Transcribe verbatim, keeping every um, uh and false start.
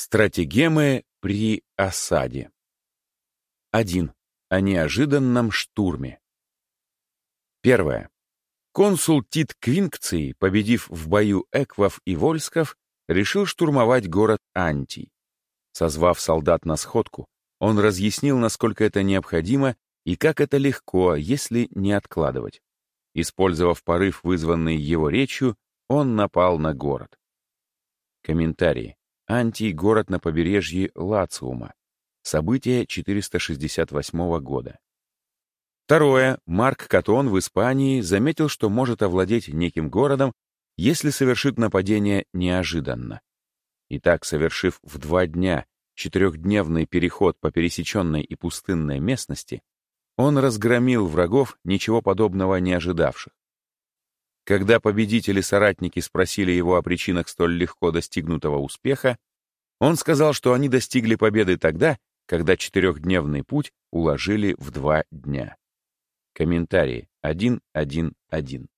Стратегемы при осаде. один. О неожиданном штурме. Первое. Консул Тит Квинкций, победив в бою эквов и вольсков, решил штурмовать город Антий. Созвав солдат на сходку, он разъяснил, насколько это необходимо и как это легко, если не откладывать. Использовав порыв, вызванный его речью, он напал на город. Комментарии. Антий — город на побережье Лациума. Событие четыреста шестьдесят восьмого года. Второе. Марк Катон в Испании заметил, что может овладеть неким городом, если совершит нападение неожиданно. Итак, совершив в два дня четырехдневный переход по пересеченной и пустынной местности, он разгромил врагов, ничего подобного не ожидавших. Когда победители-соратники спросили его о причинах столь легко достигнутого успеха, он сказал, что они достигли победы тогда, когда четырехдневный путь уложили в два дня. Комментарии один точка один точка один.